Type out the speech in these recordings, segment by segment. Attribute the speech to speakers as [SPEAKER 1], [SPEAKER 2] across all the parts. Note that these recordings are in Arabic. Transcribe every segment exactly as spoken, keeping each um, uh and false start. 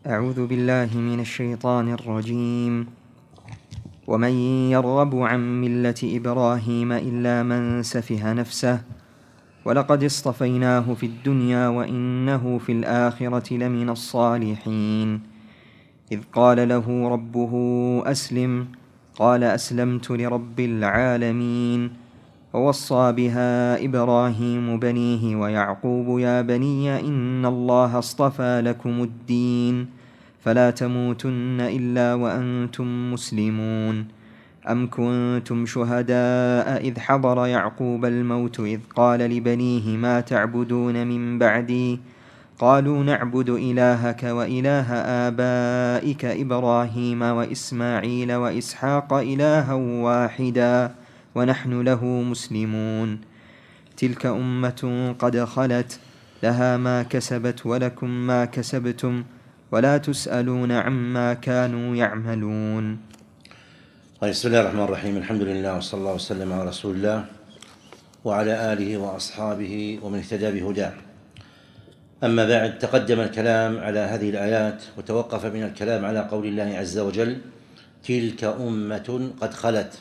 [SPEAKER 1] أعوذ بالله من الشيطان الرجيم. ومن يرغب عن ملة إبراهيم إلا من سفه نفسه ولقد اصطفيناه في الدنيا وإنه في الآخرة لمن الصالحين. إذ قال له ربه أسلم قال أسلمت لرب العالمين. ووصى بها إبراهيم بنيه ويعقوب يا بني إن الله اصطفى لكم الدين فلا تموتن إلا وأنتم مسلمون. أم كنتم شهداء إذ حضر يعقوب الموت إذ قال لبنيه ما تعبدون من بعدي قالوا نعبد إلهك وإله آبائك إبراهيم وإسماعيل وإسحاق إلها واحدا ونحن له مسلمون. تلك أمة قد خلت لها ما كسبت ولكم ما كسبتم ولا تسألون عما كانوا يعملون.
[SPEAKER 2] بسم الله الرحمن الرحيم. الحمد لله وصلى الله وسلم على رسول الله وعلى آله وأصحابه ومن اهتدى بهداه. أما بعد، تقدم الكلام على هذه الآيات وتوقف من الكلام على قول الله عز وجل تلك أمة قد خلت.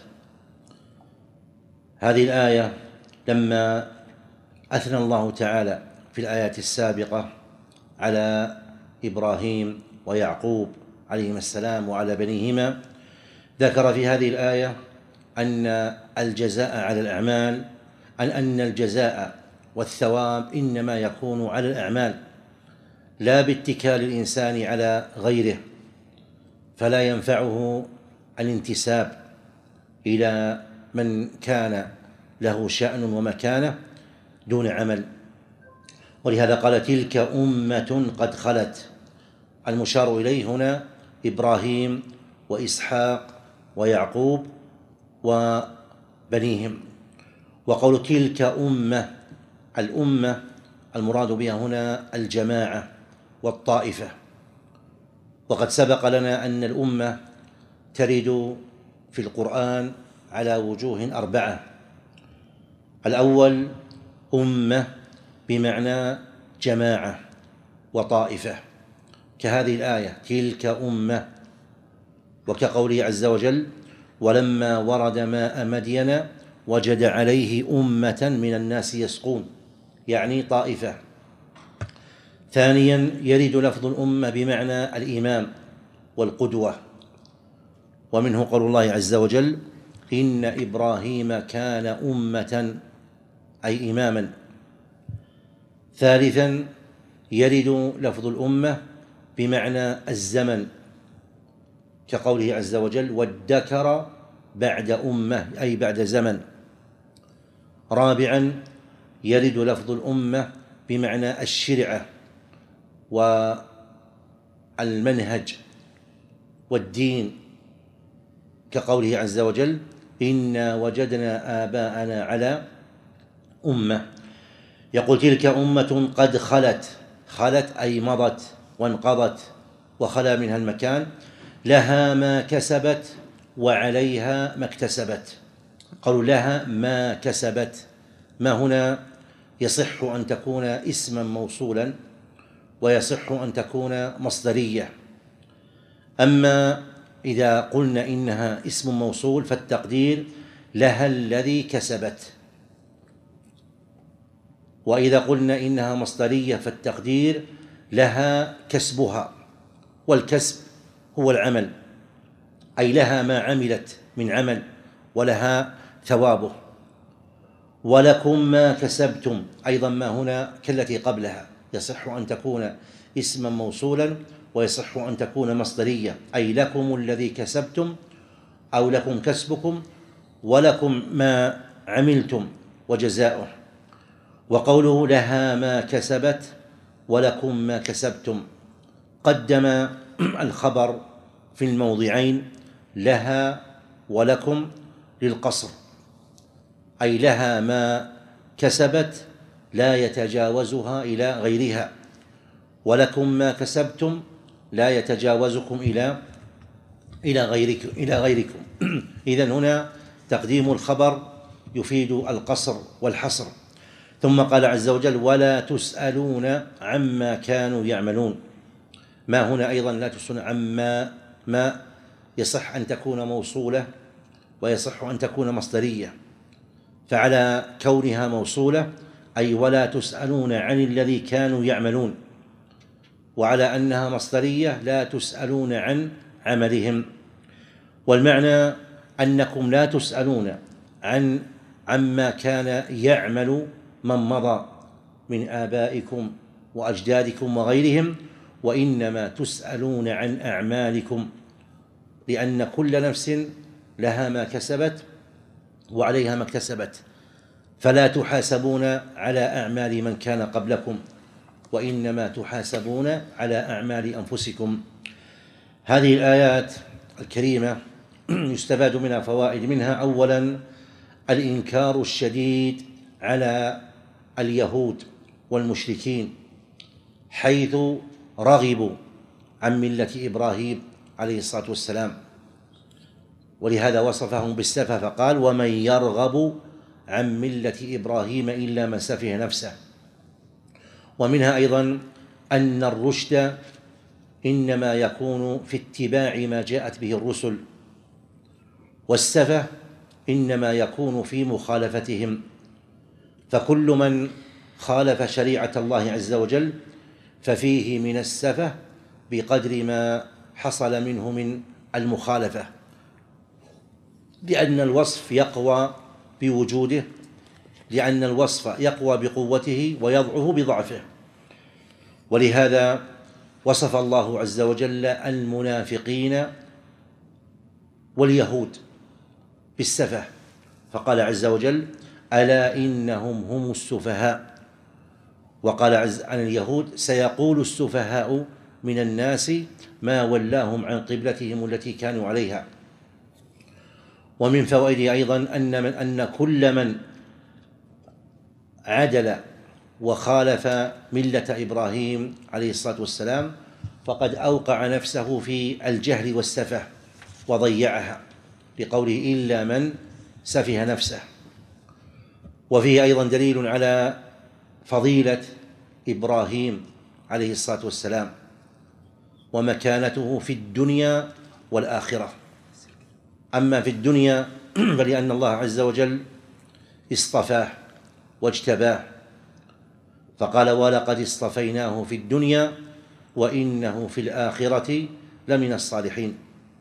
[SPEAKER 2] هذه الآية لما أثنى الله تعالى في الآيات السابقة على إبراهيم ويعقوب عليهما السلام وعلى بنيهما، ذكر في هذه الآية أن الجزاء على الأعمال أن أن الجزاء والثواب إنما يكون على الأعمال لا باتكال الإنسان على غيره، فلا ينفعه الانتساب إلى من كان له شأن ومكانة دون عمل. ولهذا قال تلك أمة قد خلت. المشار إليه هنا إبراهيم وإسحاق ويعقوب وبنيهم. وقول تلك أمة، الأمة المراد بها هنا الجماعة والطائفة. وقد سبق لنا أن الأمة ترد في القرآن على وجوه أربعة. الأول أمة بمعنى جماعة وطائفة كهذه الآية تلك أمة، وكقوله عز وجل ولما ورد ماء مدين وجد عليه أمة من الناس يسقون، يعني طائفة. ثانيا يرد لفظ الأمة بمعنى الإمام والقدوة، ومنه قول الله عز وجل إن إبراهيم كان أمة أي إماما. ثالثا يرد لفظ الأمة بمعنى الزمن، كقوله عز وجل وادكر بعد أمة أي بعد زمن. رابعا يرد لفظ الأمة بمعنى الشرعة والمنهج والدين، كقوله عز وجل إنا وجدنا آباءنا على أمة. يقول تلك أمة قد خلت، خلت أي مضت وانقضت وخلا منها المكان، لها ما كسبت وعليها ما اكتسبت. قالوا لها ما كسبت، ما هنا يصح أن تكون اسما موصولا ويصح أن تكون مصدرية. أما إذا قلنا إنها اسم موصول فالتقدير لها الذي كسبت، وإذا قلنا إنها مصدرية فالتقدير لها كسبها، والكسب هو العمل، أي لها ما عملت من عمل ولها ثوابه. ولكم ما كسبتم، أيضا ما هنا كالتي قبلها يصح أن تكون اسما موصولا ويصح أن تكون مصدرية، أي لكم الذي كسبتم أو لكم كسبكم ولكم ما عملتم وجزاؤه. وقوله لها ما كسبت ولكم ما كسبتم قدم الخبر في الموضعين لها ولكم للقصر، أي لها ما كسبت لا يتجاوزها إلى غيرها، ولكم ما كسبتم لا يتجاوزكم إلى إلى غيركم إلى غيركم. إذن هنا تقديم الخبر يفيد القصر والحصر. ثم قال عز وجل ولا تسألون عما كانوا يعملون. ما هنا أيضا لا تسألون عما، ما يصح أن تكون موصولة ويصح أن تكون مصدرية، فعلى كونها موصولة أي ولا تسألون عن الذي كانوا يعملون، وعلى أنها مصدرية لا تسألون عن عملهم. والمعنى أنكم لا تسألون عن عما كان يعمل من مضى من آبائكم وأجدادكم وغيرهم، وإنما تسألون عن أعمالكم، لأن كل نفس لها ما كسبت وعليها ما اكتسبت، فلا تحاسبون على أعمال من كان قبلكم، وإنما تحاسبون على أعمال أنفسكم. هذه الآيات الكريمة يستفاد منها فوائد، منها أولا الإنكار الشديد على اليهود والمشركين حيث رغبوا عن ملة إبراهيم عليه الصلاة والسلام، ولهذا وصفهم بالسفه فقال ومن يرغب عن ملة إبراهيم إلا من سفه نفسه. ومنها أيضا أن الرشد إنما يكون في اتباع ما جاءت به الرسل، والسفه إنما يكون في مخالفتهم، فكل من خالف شريعة الله عز وجل ففيه من السفه بقدر ما حصل منه من المخالفة، لأن الوصف يقوى بوجوده، لأن الوصف يقوى بقوته ويضعف بضعفه. ولهذا وصف الله عز وجل المنافقين واليهود بالسفه، فقال عز وجل ألا إنهم هم السفهاء، وقال عز عن اليهود سيقول السفهاء من الناس ما ولاهم عن قبلتهم التي كانوا عليها. ومن فوائده أيضا أن, من أن كل من عدل وخالف ملة إبراهيم عليه الصلاة والسلام فقد أوقع نفسه في الجهل والسفه وضيعها، لقوله إلا من سفه نفسه. وفيه أيضا دليل على فضيلة إبراهيم عليه الصلاة والسلام ومكانته في الدنيا والآخرة. أما في الدنيا فلأن الله عز وجل اصطفاه واجتباه، فقال ولقد اصطفيناه في الدنيا وإنه في الآخرة لمن الصالحين.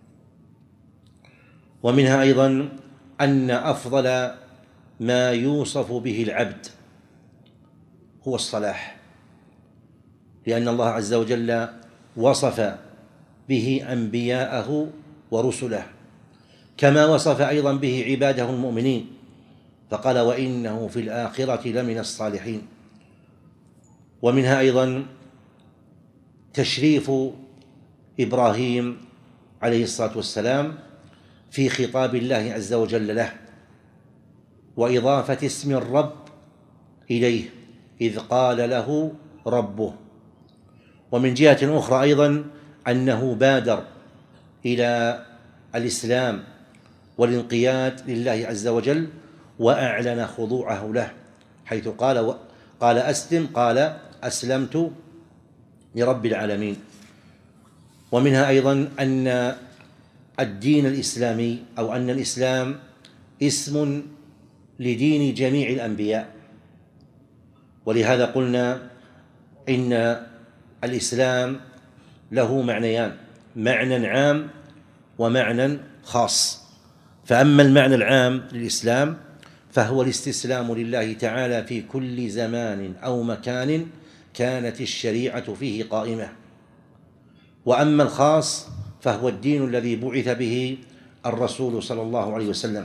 [SPEAKER 2] ومنها أيضا أن أفضل ما يوصف به العبد هو الصلاح، لأن الله عز وجل وصف به أنبياءه ورسله، كما وصف أيضا به عباده المؤمنين، فقال وإنه في الآخرة لمن الصالحين. ومنها أيضا تشريف إبراهيم عليه الصلاة والسلام في خطاب الله عز وجل له، وإضافة اسم الرب إليه إذ قال له ربه. ومن جهة أخرى أيضا أنه بادر إلى الإسلام والانقياد لله عز وجل وأعلن خضوعه له، حيث قال قال أسلم قال أسلمت لرب العالمين. ومنها أيضا أن الدين الإسلامي أو أن الإسلام اسم لدين جميع الأنبياء، ولهذا قلنا إن الإسلام له معنيان، معنى عام ومعنى خاص. فأما المعنى العام للإسلام فهو الاستسلام لله تعالى في كل زمان أو مكان كانت الشريعة فيه قائمة. وأما الخاص فهو الدين الذي بعث به الرسول صلى الله عليه وسلم.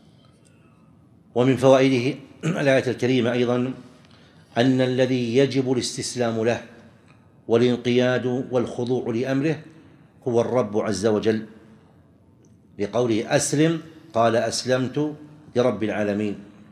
[SPEAKER 2] ومن فوائده الآية الكريمة أيضا أن الذي يجب الاستسلام له والانقياد والخضوع لأمره هو الرب عز وجل، لقوله أسلم قال أسلمت لرب العالمين.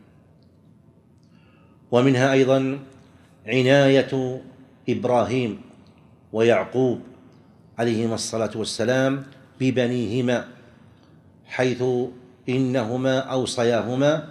[SPEAKER 2] ومنها أيضا عناية إبراهيم ويعقوب عليهما الصلاة والسلام ببنيهما، حيث إنهما أوصياهما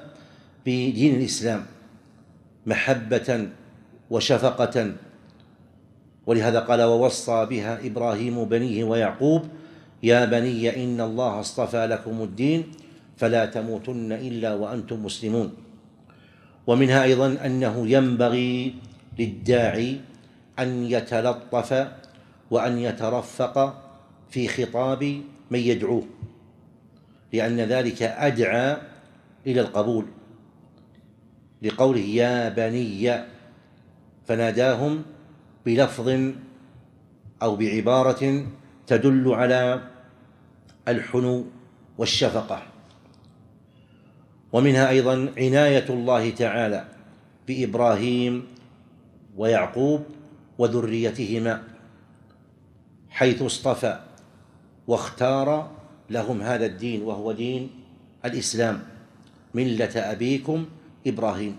[SPEAKER 2] بدين الإسلام محبة وشفقة ولهذا قال: ووصى بها إبراهيم بنيه ويعقوب يا بني إن الله اصطفى لكم الدين فلا تموتن إلا وأنتم مسلمون. ومنها أيضا أنه ينبغي للداعي أن يتلطف وأن يترفق في خطاب من يدعوه، لأن ذلك أدعى إلى القبول، لقوله يا بني، فناداهم بلفظ أو بعبارة تدل على الحنو والشفقة. ومنها أيضا عناية الله تعالى بإبراهيم ويعقوب وذريتهما، حيث اصطفى واختار لهم هذا الدين، وهو دين الإسلام، ملة أبيكم إبراهيم.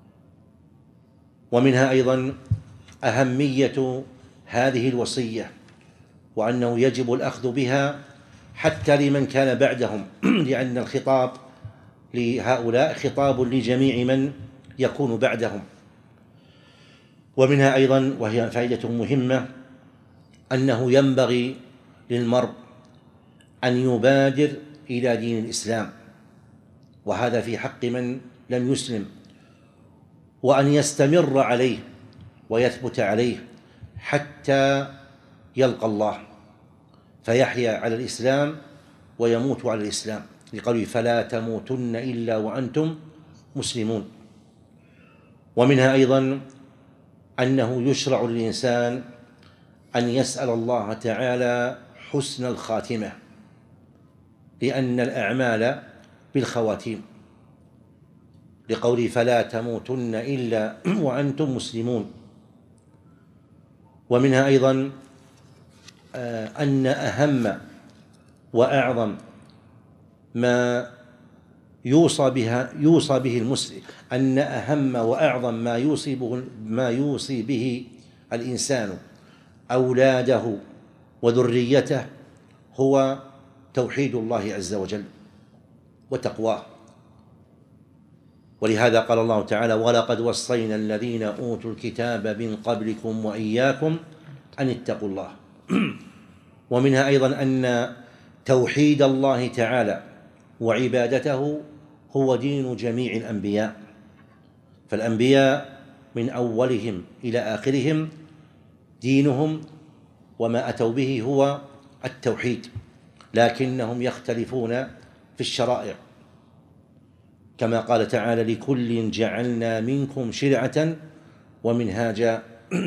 [SPEAKER 2] ومنها أيضا أهمية هذه الوصية، وأنه يجب الأخذ بها حتى لمن كان بعدهم، لأن الخطاب لهؤلاء خطاب لجميع من يكون بعدهم. ومنها أيضا، وهي فائدة مهمة، أنه ينبغي للمرء أن يبادر إلى دين الإسلام، وهذا في حق من لم يسلم، وأن يستمر عليه ويثبت عليه حتى يلقى الله، فيحيا على الإسلام ويموت على الإسلام، لقوله فلا تموتن إلا وأنتم مسلمون. ومنها أيضا أنه يشرع للإنسان أن يسأل الله تعالى حسن الخاتمة، لأن الأعمال بالخواتيم، لقوله فلا تموتن إلا وأنتم مسلمون. ومنها أيضا أن أهم وأعظم ما يوصى بها يوصى به المسلم أن أهم وأعظم ما يوصي به ما يوصي به الإنسان أولاده وذريته هو توحيد الله عز وجل وتقواه. ولهذا قال الله تعالى: ولقد وصينا الذين أوتوا الكتاب من قبلكم وإياكم أن اتقوا الله. ومنها أيضا أن توحيد الله تعالى وعبادته هو دين جميع الأنبياء، فالأنبياء من أولهم إلى آخرهم دينهم وما أتوا به هو التوحيد، لكنهم يختلفون في الشرائع، كما قال تعالى: لكل جعلنا منكم شرعة ومنهاجا.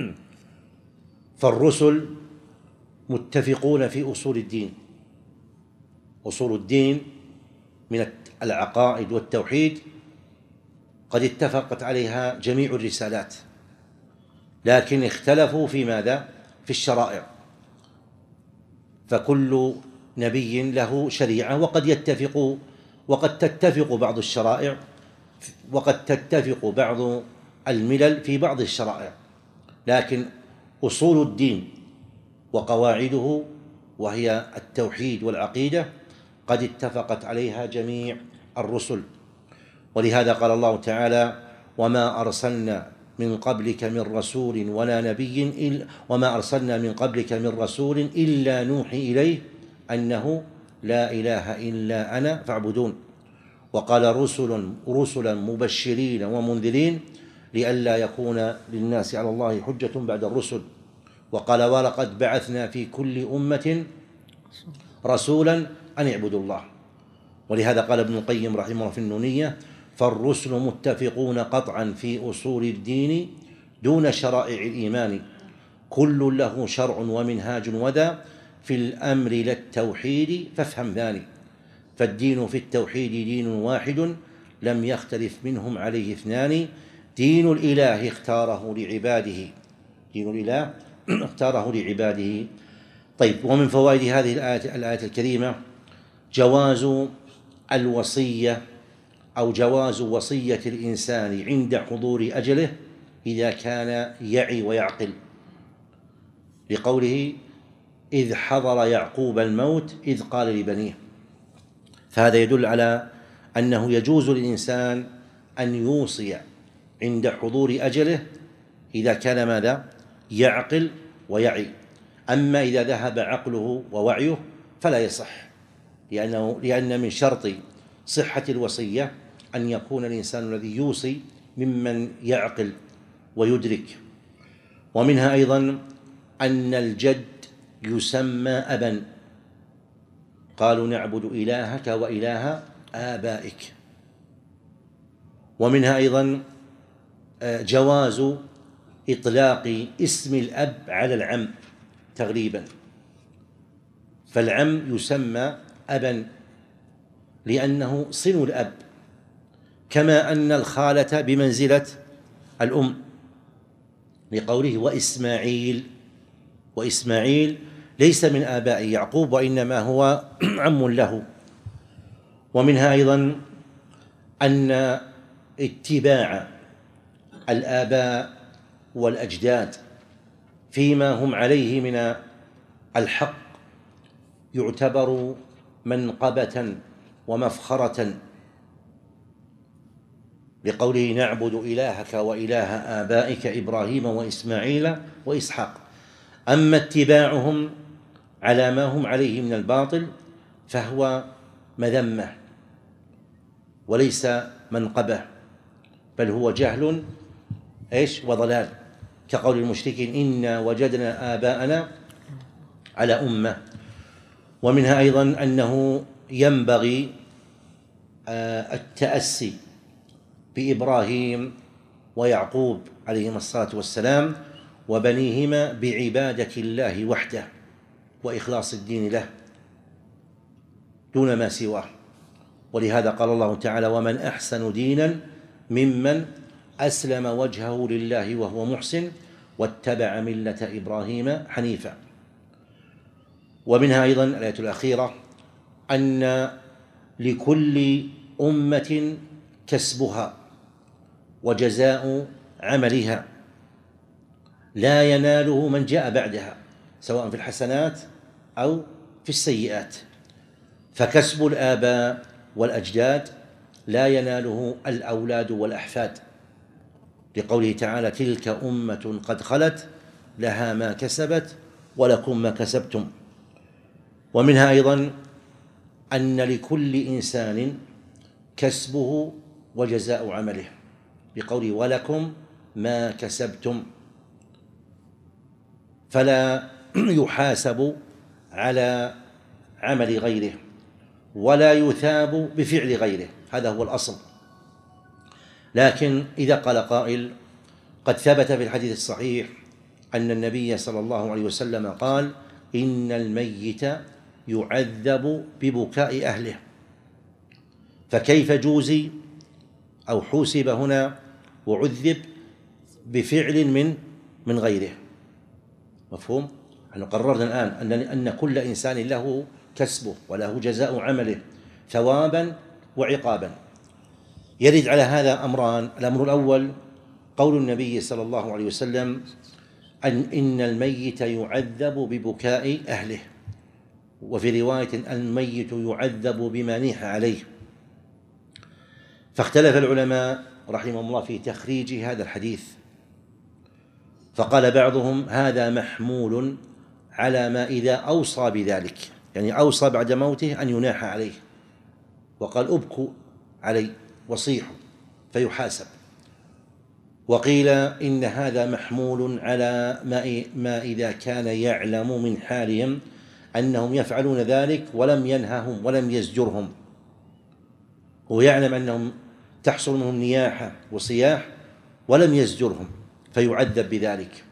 [SPEAKER 2] فالرسل متفقون في أصول الدين، أصول الدين من العقائد والتوحيد قد اتفقت عليها جميع الرسالات، لكن اختلفوا في ماذا؟ في الشرائع، فكل نبي له شريعة، وقد يتفق وقد تتفق بعض الشرائع وقد تتفق بعض الملل في بعض الشرائع، لكن أصول الدين وقواعده وهي التوحيد والعقيدة قد اتفقت عليها جميع الرسل. ولهذا قال الله تعالى: وما أرسلنا من قبلك من رسول ولا نبي إلا وما أرسلنا من قبلك من رسول إلا نوحي إليه أنه لا إله إلا أنا فاعبدون. وقال: رسل رسلا مبشرين ومنذرين لئلا يكون للناس على الله حجة بعد الرسل. وقال: ولقد بعثنا في كل أمة رسولا أن اعبدوا الله. ولهذا قال ابن القيم رحمه الله في النونية: فالرسل متفقون قطعا في أصول الدين دون شرائع الإيمان، كل له شرع ومنهاج وذا في الأمر للتوحيد فافهم ذاني. فالدين في التوحيد دين واحد لم يختلف منهم عليه اثنان، دين الإله اختاره لعباده دين الإله اختاره لعباده. طيب، ومن فوائد هذه الآية, الآية الكريمة جواز الوصية أو جواز وصية الإنسان عند حضور أجله إذا كان يعي ويعقل، لقوله: إذ حضر يعقوب الموت إذ قال لبنيه. فهذا يدل على أنه يجوز للإنسان أن يوصي عند حضور أجله إذا كان ماذا؟ يعقل ويعي. أما إذا ذهب عقله ووعيه فلا يصح، لأنه لأن من شرط صحة الوصية أن يكون الإنسان الذي يوصي ممن يعقل ويدرك. ومنها أيضا أن الجد يسمى أبا، قالوا نعبد إلهك وإله آبائك. ومنها أيضا جواز إطلاق اسم الأب على العم تغليبا، فالعم يسمى أبا لأنه صن الأب، كما أن الخالة بمنزلة الأم، لقوله وإسماعيل، وإسماعيل ليس من آباء يعقوب وإنما هو عم له. ومنها أيضا أن اتباع الآباء والأجداد فيما هم عليه من الحق يعتبر منقبة ومفخرة، لقوله نعبد إلهك وإله آبائك إبراهيم وإسماعيل وإسحاق. أما اتباعهم على ما هم عليه من الباطل فهو مذمة وليس منقبة، بل هو جهل إيش وضلال، كقول المشركين إنا وجدنا آباءنا على أمة. ومنها أيضا أنه ينبغي التأسي بإبراهيم ويعقوب عليهما الصلاة والسلام وبنيهما بعبادة الله وحده وإخلاص الدين له دون ما سواه. ولهذا قال الله تعالى ومن أحسن دينا ممن أسلم وجهه لله وهو محسن واتبع ملة إبراهيم حنيفا. ومنها أيضا الآية الأخيرة أن لكل أمة كسبها وجزاء عملها لا يناله من جاء بعدها، سواء في الحسنات أو في السيئات. فكسب الآباء والأجداد لا يناله الأولاد والأحفاد، لقوله تعالى تلك أمة قد خلت لها ما كسبت ولكم ما كسبتم. ومنها أيضا أن لكل إنسان كسبه وجزاء عمله، بقوله ولكم ما كسبتم، فلا يحاسب على عمل غيره ولا يثاب بفعل غيره، هذا هو الأصل. لكن إذا قال قائل قد ثبت في الحديث الصحيح أن النبي صلى الله عليه وسلم قال إن الميت يعذب ببكاء أهله، فكيف جوزي أو حوسب هنا وعذب بفعل من من غيره؟ مفهوم؟ نحن قررنا الآن أن أن كل إنسان له كسبه وله جزاء عمله ثوابا وعقابا. يرد على هذا أمران: الأمر الأول قول النبي صلى الله عليه وسلم أن إن الميت يعذب ببكاء أهله، وفي رواية الميت يعذب بما نيح عليه. فاختلف العلماء رحمهم الله في تخريج هذا الحديث، فقال بعضهم هذا محمول على ما إذا أوصى بذلك، يعني أوصى بعد موته أن يناح عليه وقال أبكوا علي وصيحوا فيحاسب. وقيل إن هذا محمول على ما إذا كان يعلم من حالهم أنهم يفعلون ذلك ولم ينههم ولم يزجرهم، ويعلم أنهم تحصل منهم نياحة وصياح ولم يزجرهم فيعذب بذلك.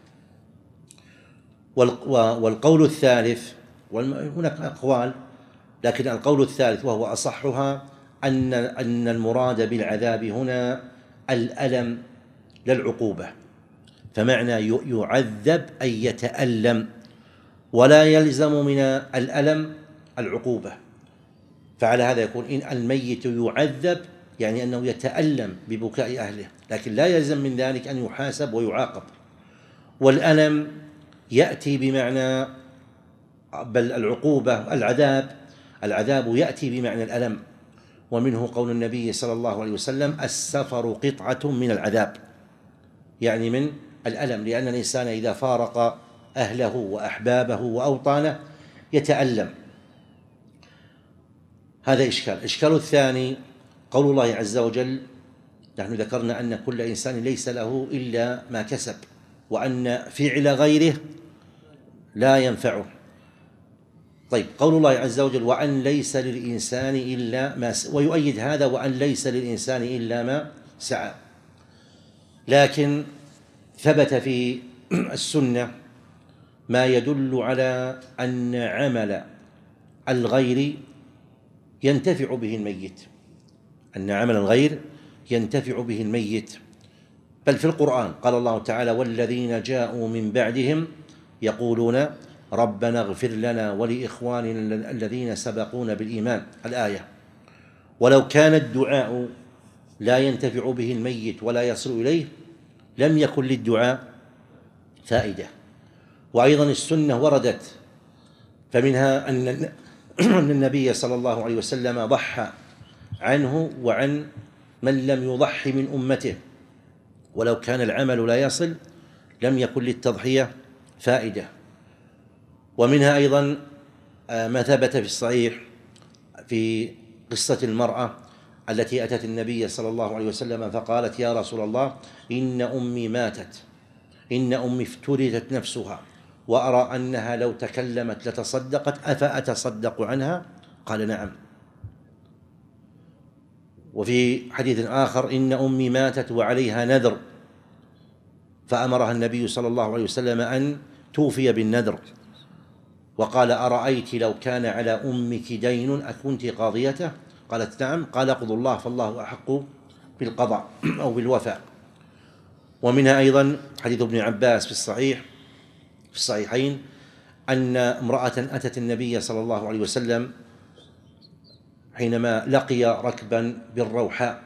[SPEAKER 2] والقول الثالث، هناك أقوال لكن القول الثالث وهو أصحها أن أن المراد بالعذاب هنا الألم لا العقوبة، فمعنى يعذب أي يتألم، ولا يلزم من الألم العقوبة. فعلى هذا يكون إن الميت يعذب يعني أنه يتألم ببكاء أهله، لكن لا يلزم من ذلك أن يحاسب ويعاقب. والألم يأتي بمعنى بل العقوبة العذاب العذاب يأتي بمعنى الألم، ومنه قول النبي صلى الله عليه وسلم السفر قطعة من العذاب، يعني من الألم، لأن الإنسان إذا فارق أهله وأحبابه وأوطانه يتألم. هذا إشكال. الإشكال الثاني قول الله عز وجل: نحن ذكرنا أن كل إنسان ليس له إلا ما كسب، وأن فعل غيره لا ينفعه. طيب، قول الله عز وجل: وأن ليس للإنسان إلا ما س... ويؤيد هذا: وأن ليس للإنسان إلا ما سعى. لكن ثبت في السنة ما يدل على أن عمل الغير ينتفع به الميت، أن عمل الغير ينتفع به الميت. بل في القرآن قال الله تعالى: والذين جاءوا من بعدهم يقولون ربنا اغفر لنا ولإخواننا الذين سبقونا بالإيمان، الآية. ولو كان الدعاء لا ينتفع به الميت ولا يصل إليه لم يكن للدعاء فائدة. وأيضا السنة وردت، فمنها أن النبي صلى الله عليه وسلم ضحى عنه وعن من لم يضحي من أمته، ولو كان العمل لا يصل لم يكن للتضحية فائدة. ومنها أيضا ما ثبت في الصحيح في قصة المرأة التي أتت النبي صلى الله عليه وسلم فقالت: يا رسول الله، إن أمي ماتت، إن أمي افترضت نفسها، وأرى أنها لو تكلمت لتصدقت، أفأتصدق عنها؟ قال: نعم. وفي حديث آخر: إن أمي ماتت وعليها نذر، فأمرها النبي صلى الله عليه وسلم أن توفي بالنذر، وقال: أرأيت لو كان على أمك دين أكنت قاضيته؟ قالت: نعم. قال: اقضوا الله فالله أحق بالقضاء أو بالوفاء. ومنها أيضا حديث ابن عباس في الصحيح في الصحيحين أن امرأة أتت النبي صلى الله عليه وسلم حينما لقي ركبا بالروحاء.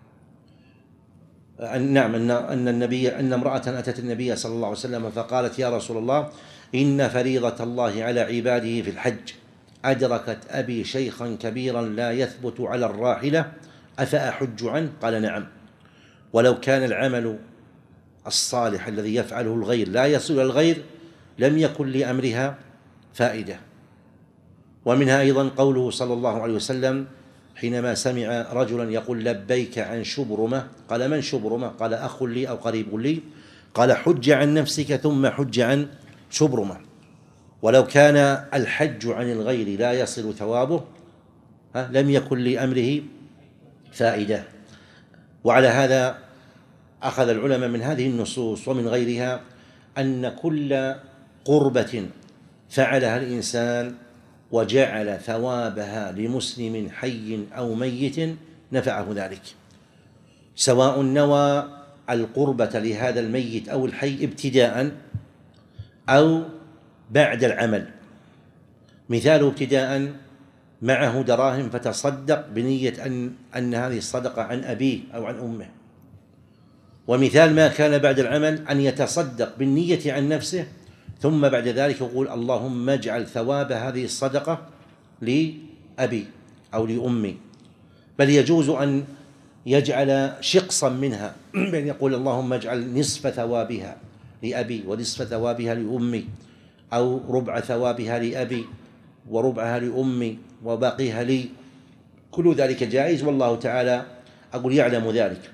[SPEAKER 2] نعم، أن أن النبي أن امرأة أتت النبي صلى الله عليه وسلم فقالت: يا رسول الله، إن فريضة الله على عباده في الحج أدركت أبي شيخا كبيرا لا يثبت على الراحلة، أفأحج عنه؟ قال: نعم. ولو كان العمل الصالح الذي يفعله الغير لا يصل إلى الغير لم يكن لأمرها فائدة. ومنها أيضا قوله صلى الله عليه وسلم حينما سمع رجلا يقول: لبيك عن شبرمة. قال: من شبرمة؟ قال: أخ لي أو قريب لي. قال: حج عن نفسك ثم حج عن شبرمة. ولو كان الحج عن الغير لا يصل ثوابه لم يكن لأمره فائدة. وعلى هذا أخذ العلماء من هذه النصوص ومن غيرها أن كل قربة فعلها الإنسان وجعل ثوابها لمسلم حي أو ميت نفعه ذلك، سواء نوى القربة لهذا الميت أو الحي ابتداء أو بعد العمل. مثاله ابتداء: معه دراهم فتصدق بنية أن, أن هذه الصدقة عن أبيه أو عن أمه. ومثال ما كان بعد العمل أن يتصدق بالنية عن نفسه، ثم بعد ذلك يقول: اللهم اجعل ثواب هذه الصدقة لأبي أو لأمي. بل يجوز أن يجعل شقصا منها، بأن يقول: اللهم اجعل نصف ثوابها لأبي ونصف ثوابها لأمي، أو ربع ثوابها لأبي وربعها لأمي وباقيها لي. كل ذلك جائز، والله تعالى أقول يعلم ذلك.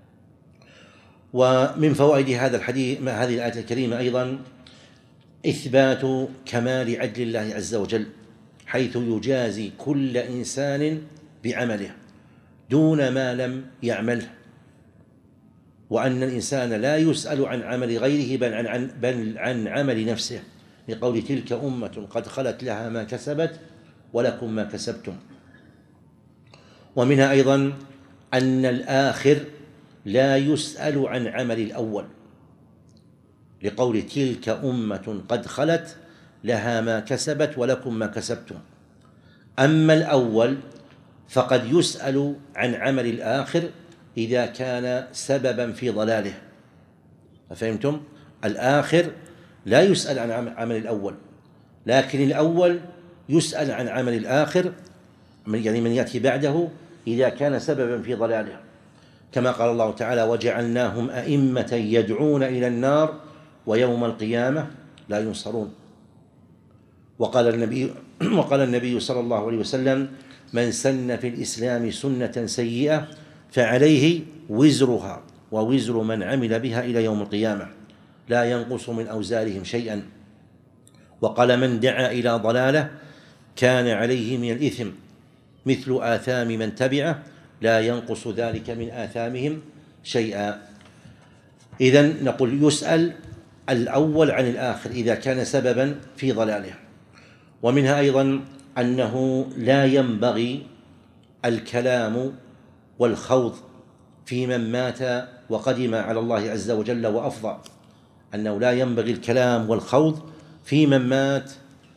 [SPEAKER 2] ومن فوائد هذا الحديث هذه الآية الكريمة أيضا إثبات كمال عدل الله عز وجل، حيث يجازي كل إنسان بعمله دون ما لم يعمله، وأن الإنسان لا يسأل عن عمل غيره بل عن, عن, بل عن عمل نفسه، لقول: تلك أمة قد خلت لها ما كسبت ولكم ما كسبتم. ومنها أيضا أن الآخر لا يسأل عن عمل الأول، لقول: تلك أمة قد خلت لها ما كسبت ولكم ما كسبتم. أما الأول فقد يسأل عن عمل الآخر إذا كان سببا في ضلاله. فهمتم؟ الآخر لا يسأل عن عمل الأول، لكن الأول يسأل عن عمل الآخر، يعني من يأتي بعده، إذا كان سببا في ضلاله، كما قال الله تعالى: وجعلناهم أئمة يدعون إلى النار ويوم القيامة لا ينصرون. وقال النبي وقال النبي صلى الله عليه وسلم: من سن في الإسلام سنة سيئة فعليه وزرها ووزر من عمل بها إلى يوم القيامة لا ينقص من أوزارهم شيئا. وقال: من دعا إلى ضلالة كان عليه من الإثم مثل آثام من تبعه لا ينقص ذلك من آثامهم شيئا. إذن نقول يسأل الأول عن الآخر إذا كان سببا في ضلاله. ومنها أيضا أنه لا ينبغي الكلام والخوض في من مات وقدم على الله عز وجل وأفضى، أنه لا ينبغي الكلام والخوض في من مات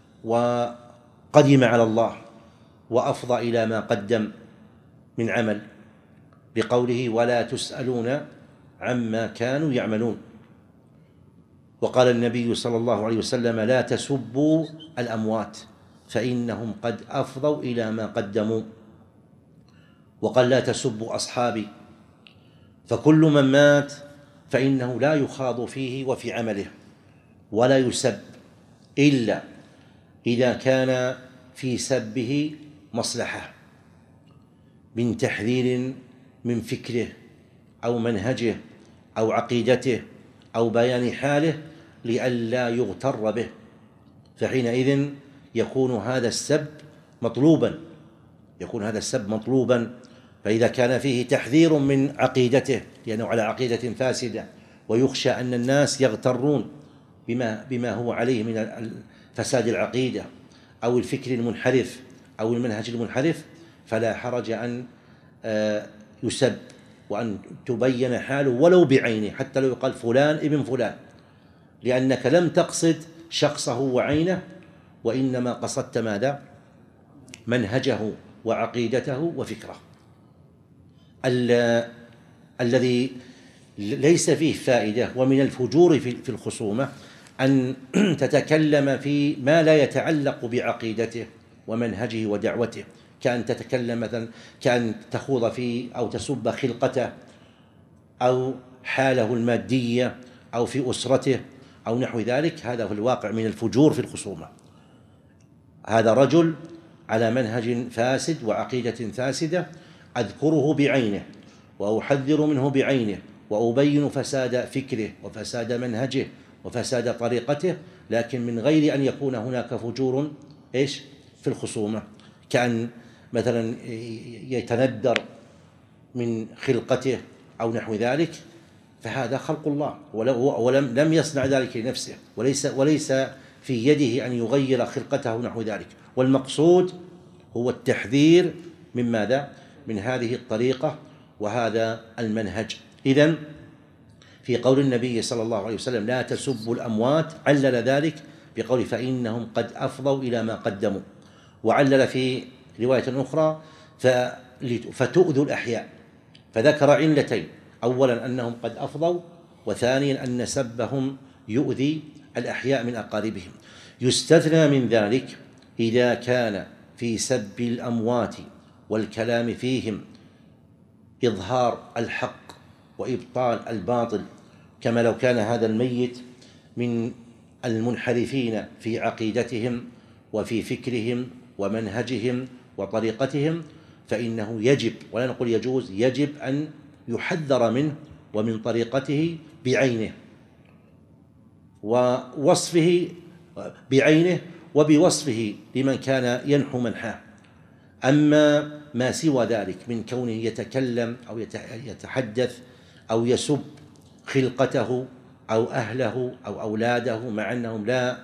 [SPEAKER 2] وقدم على الله وأفضى إلى ما قدم من عمل، بقوله: ولا تسألون عما كانوا يعملون. وقال النبي صلى الله عليه وسلم: لا تسبوا الأموات فإنهم قد أفضوا إلى ما قدموا. وقال: لا تسبوا أصحابي. فكل من مات فإنه لا يخاض فيه وفي عمله ولا يسب إلا إذا كان في سبه مصلحة من تحذير من فكره أو منهجه أو عقيدته أو بيان حاله لئلا يغتر به، فحينئذ يكون هذا السب مطلوبا يكون هذا السب مطلوبا فإذا كان فيه تحذير من عقيدته لأنه على عقيدة فاسدة ويخشى أن الناس يغترون بما, بما هو عليه من فساد العقيدة أو الفكر المنحرف أو المنهج المنحرف، فلا حرج أن يسب وأن تبين حاله ولو بعينه، حتى لو يقال فلان ابن فلان، لأنك لم تقصد شخصه وعينه وإنما قصدت ماذا؟ منهجه وعقيدته وفكره. الذي ليس فيه فائدة ومن الفجور في الخصومة أن تتكلم في ما لا يتعلق بعقيدته ومنهجه ودعوته، كأن تتكلم مثلا كأن تخوض فيه أو تسب خلقته أو حاله المادية أو في أسرته أو نحو ذلك. هذا في الواقع من الفجور في الخصومة. هذا رجل على منهج فاسد وعقيدة فاسدة أذكره بعينه وأحذر منه بعينه وأبين فساد فكره وفساد منهجه وفساد طريقته، لكن من غير أن يكون هناك فجور إيش في الخصومة، كأن مثلا يتندر من خلقته أو نحو ذلك، فهذا خلق الله ولم لم يصنع ذلك لنفسه، وليس وليس في يده أن يغير خلقته نحو ذلك. والمقصود هو التحذير من ماذا؟ من هذه الطريقة وهذا المنهج. إذن في قول النبي صلى الله عليه وسلم: لا تسبوا الأموات، علل ذلك بقول: فإنهم قد أفضوا إلى ما قدموا. وعلل في رواية أخرى: فتؤذوا الأحياء، فذكر علتين: أولا أنهم قد أفضوا، وثانيا أن سبهم يؤذي الأحياء من أقاربهم. يستثنى من ذلك إذا كان في سب الأموات والكلام فيهم إظهار الحق وإبطال الباطل، كما لو كان هذا الميت من المنحرفين في عقيدتهم وفي فكرهم ومنهجهم وطريقتهم، فإنه يجب، ولا نقول يجوز، يجب أن يحذر منه ومن طريقته بعينه ووصفه بعينه وبوصفه لمن كان ينحو منحاه. أما ما سوى ذلك من كونه يتكلم أو يتحدث أو يسب خلقته أو أهله أو أولاده مع أنهم لا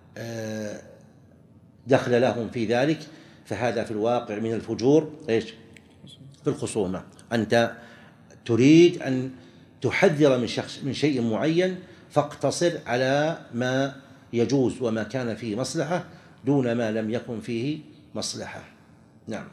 [SPEAKER 2] دخل لهم في ذلك، فهذا في الواقع من الفجور إيش في الخصومة. أنت تريد أن تحذر من شخص من شيء معين، فاقتصر على ما يجوز وما كان فيه مصلحة دون ما لم يكن فيه مصلحة. نعم.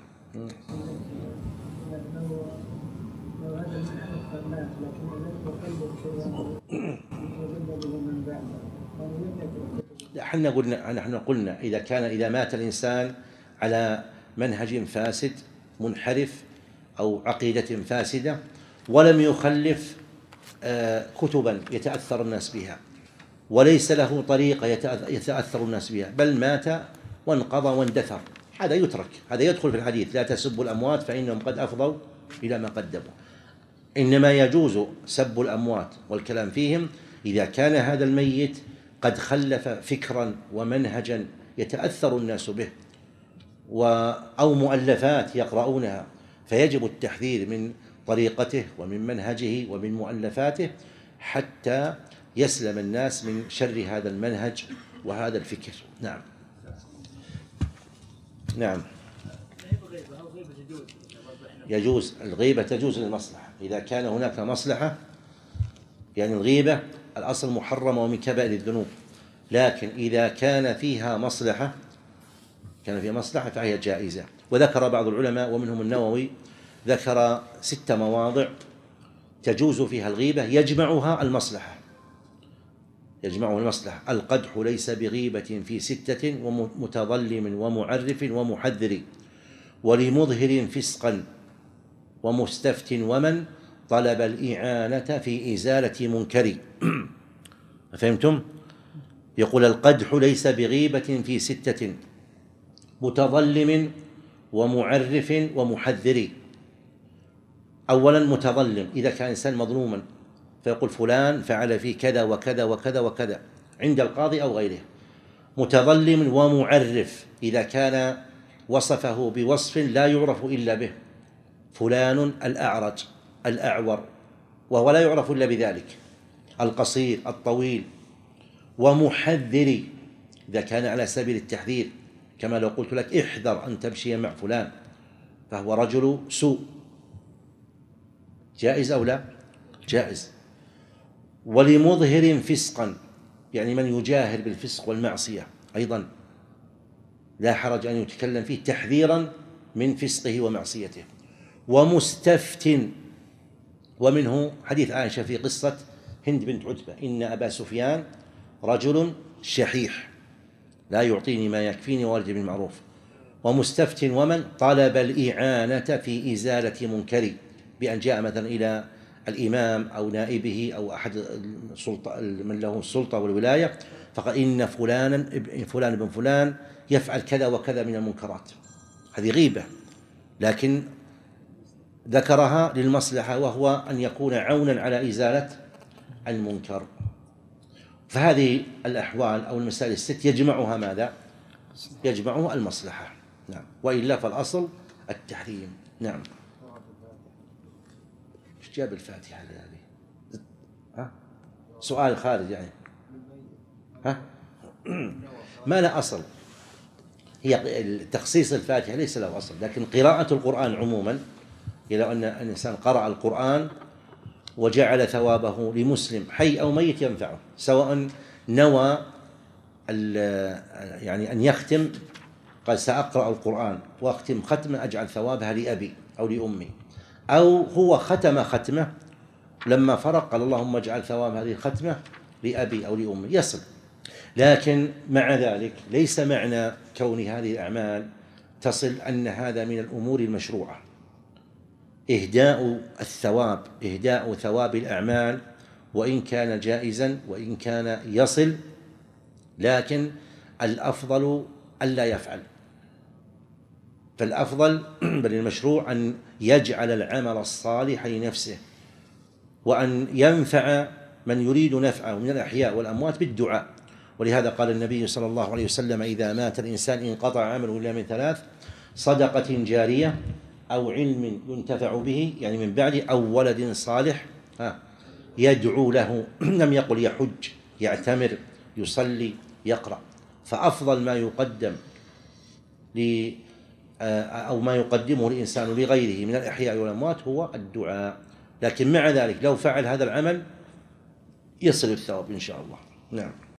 [SPEAKER 2] احنا قلنا نحن قلنا إذا كان إذا مات الإنسان على منهج فاسد منحرف أو عقيدة فاسدة ولم يخلف كتبا يتأثر الناس بها وليس له طريقة يتأثر الناس بها، بل مات وانقضى واندثر، هذا يترك، هذا يدخل في الحديث لا تسبوا الأموات فإنهم قد أفضوا إلى ما قدموا. إنما يجوز سب الأموات والكلام فيهم إذا كان هذا الميت قد خلف فكرا ومنهجا يتأثر الناس به أو مؤلفات يقرؤونها، فيجب التحذير من طريقته ومن منهجه ومن مؤلفاته حتى يسلم الناس من شر هذا المنهج وهذا الفكر. نعم نعم يجوز الغيبة، تجوز للمصلحة إذا كان هناك مصلحة، يعني الغيبة الأصل محرمة ومن كبائر الذنوب، لكن إذا كان فيها مصلحة كان فيها مصلحة فهي جائزة. وذكر بعض العلماء ومنهم النووي ذكر ست مواضع تجوز فيها الغيبة يجمعها المصلحة، يجمعه المصلحة: القدح ليس بغيبة في ستة، ومتظلم ومعرف ومحذر، ولمظهر فسقا، ومستفت، ومن طلب الإعانة في إزالة منكر. فهمتم؟ يقول القدح ليس بغيبة في ستة، متظلم ومعرف ومحذر. أولا متظلم إذا كان إنسان مظلوما فيقول فلان فعل فيه كذا وكذا وكذا وكذا عند القاضي أو غيره. متظلم ومعرف إذا كان وصفه بوصف لا يعرف إلا به، فلان الأعرج الأعور، وهو لا يعرف إلا بذلك، القصير الطويل. ومحذر إذا كان على سبيل التحذير، كما لو قلت لك احذر أن تمشي مع فلان فهو رجل سوء، جائز أو لا؟ جائز. ولمظهر فسقا، يعني من يجاهر بالفسق والمعصية أيضا لا حرج أن يتكلم فيه تحذيرا من فسقه ومعصيته. ومستفت، ومنه حديث عائشة في قصة هند بنت عتبة: إن أبا سفيان رجل شحيح لا يعطيني ما يكفيني ويرجى بالمعروف. ومستفت ومن طلب الإعانة في إزالة منكر، بأن جاء مثلا إلى الإمام أو نائبه أو أحد السلطة من له السلطة والولاية فقال إن فلانا فلان بن فلان يفعل كذا وكذا من المنكرات، هذه غيبة، لكن ذكرها للمصلحة وهو أن يكون عونا على إزالة المنكر. فهذه الأحوال أو المسائل الست يجمعها ماذا؟ يجمعها المصلحة. نعم، وإلا فالأصل التحريم. نعم. ايش جاب الفاتحة هذه؟ ها؟ سؤال خارج يعني. ها؟ ما له أصل، هي تخصيص الفاتحة ليس له أصل، لكن قراءة القرآن عموما، إلى أن الإنسان قرأ القرآن وجعل ثوابه لمسلم حي أو ميت ينفعه، سواء نوى يعني أن يختم، قال سأقرأ القرآن وأختم ختمة أجعل ثوابها لأبي أو لأمي، أو هو ختم ختمة لما فرق قال اللهم اجعل ثواب هذه الختمة لأبي أو لأمي، يصل. لكن مع ذلك ليس معنى كون هذه الأعمال تصل أن هذا من الأمور المشروعة. إهداء الثواب، إهداء ثواب الأعمال وإن كان جائزا وإن كان يصل، لكن الأفضل ألا يفعل، فالأفضل بل المشروع أن يجعل العمل الصالح لنفسه، وأن ينفع من يريد نفعه من الأحياء والأموات بالدعاء. ولهذا قال النبي صلى الله عليه وسلم: إذا مات الإنسان انقطع عمله إلا من ثلاث: صدقة جارية، أو علم ينتفع به يعني من بعده، أو ولد صالح يدعو له. لم يقل يحج، يعتمر، يصلي، يقرأ. فأفضل ما يقدم ل أو ما يقدمه الإنسان لغيره من الأحياء والأموات هو الدعاء، لكن مع ذلك لو فعل هذا العمل يصل الثواب إن شاء الله. نعم.